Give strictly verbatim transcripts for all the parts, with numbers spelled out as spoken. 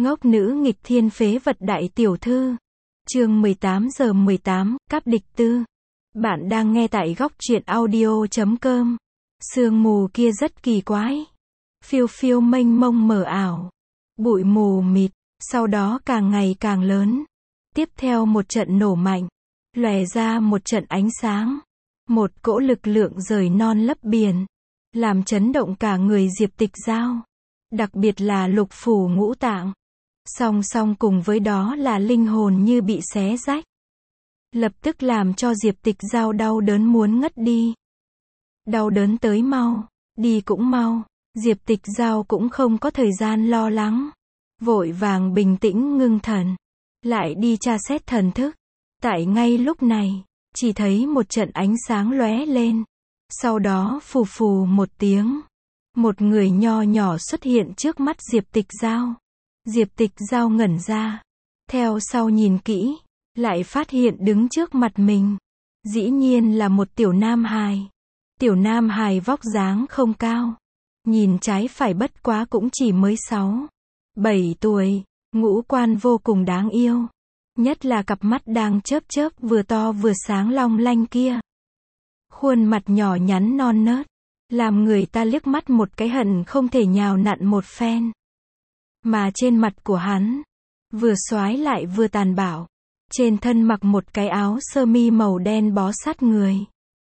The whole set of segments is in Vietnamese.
Ngốc nữ nghịch thiên phế vật đại tiểu thư. Chương mười tám giờ mười tám, Cáp địch tư. Bạn đang nghe tại góc truyện audio chấm com. Sương mù kia rất kỳ quái. Phiêu phiêu mênh mông mờ ảo. Bụi mù mịt, sau đó càng ngày càng lớn. Tiếp theo một trận nổ mạnh. Lòe ra một trận ánh sáng. Một cỗ lực lượng rời non lấp biển. Làm chấn động cả người Diệp Tịch Giao. Đặc biệt là lục phủ ngũ tạng. Song song cùng với đó là linh hồn như bị xé rách. Lập tức làm cho Diệp Tịch Giao đau đớn muốn ngất đi. Đau đớn tới mau, đi cũng mau. Diệp Tịch Giao cũng không có thời gian lo lắng. Vội vàng bình tĩnh ngưng thần. Lại đi tra xét thần thức. Tại ngay lúc này, chỉ thấy một trận ánh sáng lóe lên. Sau đó phù phù một tiếng. Một người nho nhỏ xuất hiện trước mắt Diệp Tịch Giao. Diệp Tịch Giao ngẩn ra. Theo sau nhìn kỹ, lại phát hiện đứng trước mặt mình. Dĩ nhiên là một tiểu nam hài. Tiểu nam hài vóc dáng không cao. Nhìn trái phải bất quá cũng chỉ mới sáu, bảy tuổi. Ngũ quan vô cùng đáng yêu. Nhất là cặp mắt đang chớp chớp vừa to vừa sáng long lanh kia. Khuôn mặt nhỏ nhắn non nớt. Làm người ta liếc mắt một cái hận không thể nhào nặn một phen. Mà trên mặt của hắn, vừa xoái lại vừa tàn bạo. Trên thân mặc một cái áo sơ mi màu đen bó sát người.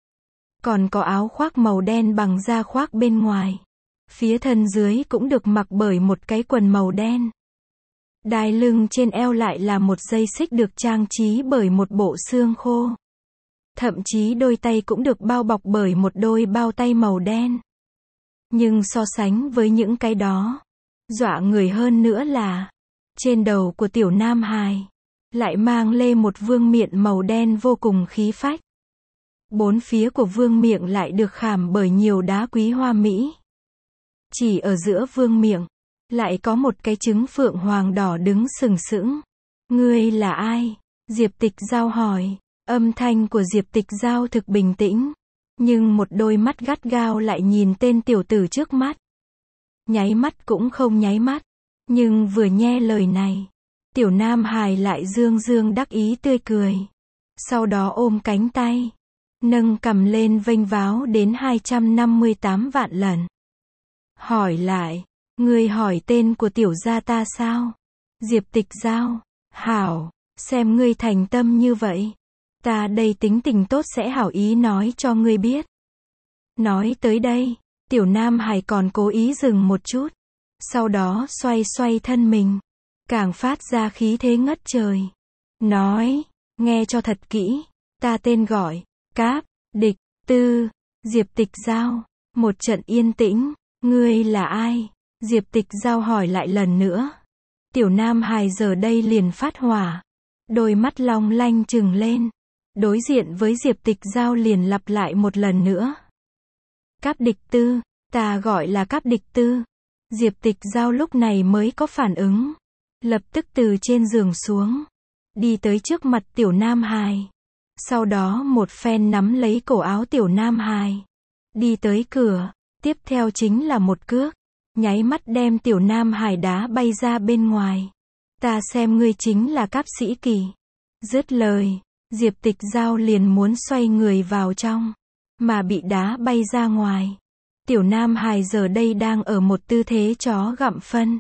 Còn có áo khoác màu đen bằng da khoác bên ngoài. Phía thân dưới cũng được mặc bởi một cái quần màu đen. Đai lưng trên eo lại là một dây xích được trang trí bởi một bộ xương khô. Thậm chí đôi tay cũng được bao bọc bởi một đôi bao tay màu đen. Nhưng so sánh với những cái đó, dọa người hơn nữa là, trên đầu của tiểu nam hài, lại mang lê một vương miện màu đen vô cùng khí phách. Bốn phía của vương miện lại được khảm bởi nhiều đá quý hoa mỹ. Chỉ ở giữa vương miện, lại có một cái trứng phượng hoàng đỏ đứng sừng sững. Ngươi là ai? Diệp Tịch Giao hỏi. Âm thanh của Diệp Tịch Giao thực bình tĩnh. Nhưng một đôi mắt gắt gao lại nhìn tên tiểu tử trước mắt. Nháy mắt cũng không nháy mắt. Nhưng vừa nghe lời này, tiểu nam hài lại dương dương đắc ý tươi cười. Sau đó ôm cánh tay, nâng cầm lên vênh váo đến hai trăm năm mươi tám vạn lần. Hỏi lại, ngươi hỏi tên của tiểu gia ta sao? Diệp Tịch Giao, hảo, xem ngươi thành tâm như vậy. Ta đây tính tình tốt sẽ hảo ý nói cho ngươi biết. Nói tới đây, tiểu nam hài còn cố ý dừng một chút. Sau đó xoay xoay thân mình. Càng phát ra khí thế ngất trời. Nói, nghe cho thật kỹ. Ta tên gọi, Cáp, địch, tư. Diệp Tịch Giao. Một trận yên tĩnh. Ngươi là ai? Diệp Tịch Giao hỏi lại lần nữa. Tiểu nam hài giờ đây liền phát hỏa. Đôi mắt long lanh trừng lên. Đối diện với Diệp Tịch Giao liền lặp lại một lần nữa. Cáp địch tư, ta gọi là Cáp địch tư. Diệp Tịch Giao lúc này mới có phản ứng. Lập tức từ trên giường xuống. Đi tới trước mặt tiểu nam hài. Sau đó một phen nắm lấy cổ áo tiểu nam hài. Đi tới cửa. Tiếp theo chính là một cước. Nháy mắt đem tiểu nam hài đá bay ra bên ngoài. Ta xem ngươi chính là Cáp Sĩ Kỳ. Dứt lời. Diệp Tịch Giao liền muốn xoay người vào trong. Mà bị đá bay ra ngoài. Tiểu nam hài giờ đây đang ở một tư thế chó gặm phân.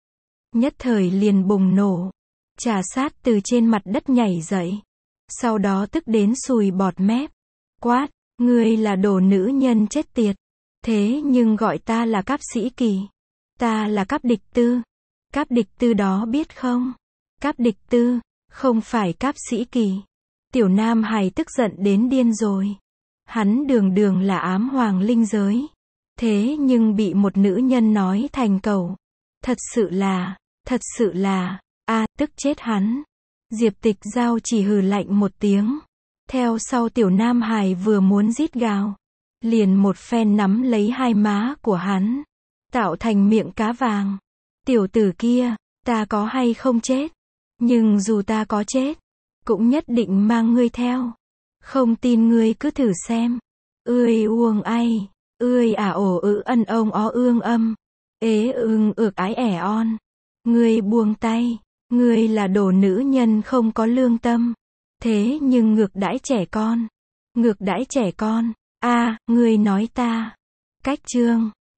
Nhất thời liền bùng nổ. Trà sát từ trên mặt đất nhảy dậy. Sau đó tức đến sùi bọt mép. Quát, ngươi là đồ nữ nhân chết tiệt. Thế nhưng gọi ta là Cáp Sĩ Kỳ. Ta là Cáp địch tư. Cáp địch tư đó biết không? Cáp địch tư, không phải Cáp Sĩ Kỳ. Tiểu nam hài tức giận đến điên rồi. Hắn đường đường là ám hoàng linh giới. Thế nhưng bị một nữ nhân nói thành cẩu. Thật sự là, thật sự là, a tức chết hắn. Diệp Tịch Giao chỉ hừ lạnh một tiếng. Theo sau tiểu nam hài vừa muốn rít gào. Liền một phen nắm lấy hai má của hắn. Tạo thành miệng cá vàng. Tiểu tử kia, ta có hay không chết? Nhưng dù ta có chết, cũng nhất định mang ngươi theo. Không tin ngươi cứ thử xem. Ươi uông ai. Ươi à ổ ự ân ông ó ương âm. Ế ưng ược ái ẻ on. Ngươi buông tay. Ngươi là đồ nữ nhân không có lương tâm. Thế nhưng ngược đãi trẻ con. Ngược đãi trẻ con. A, ngươi nói ta. Cách chương.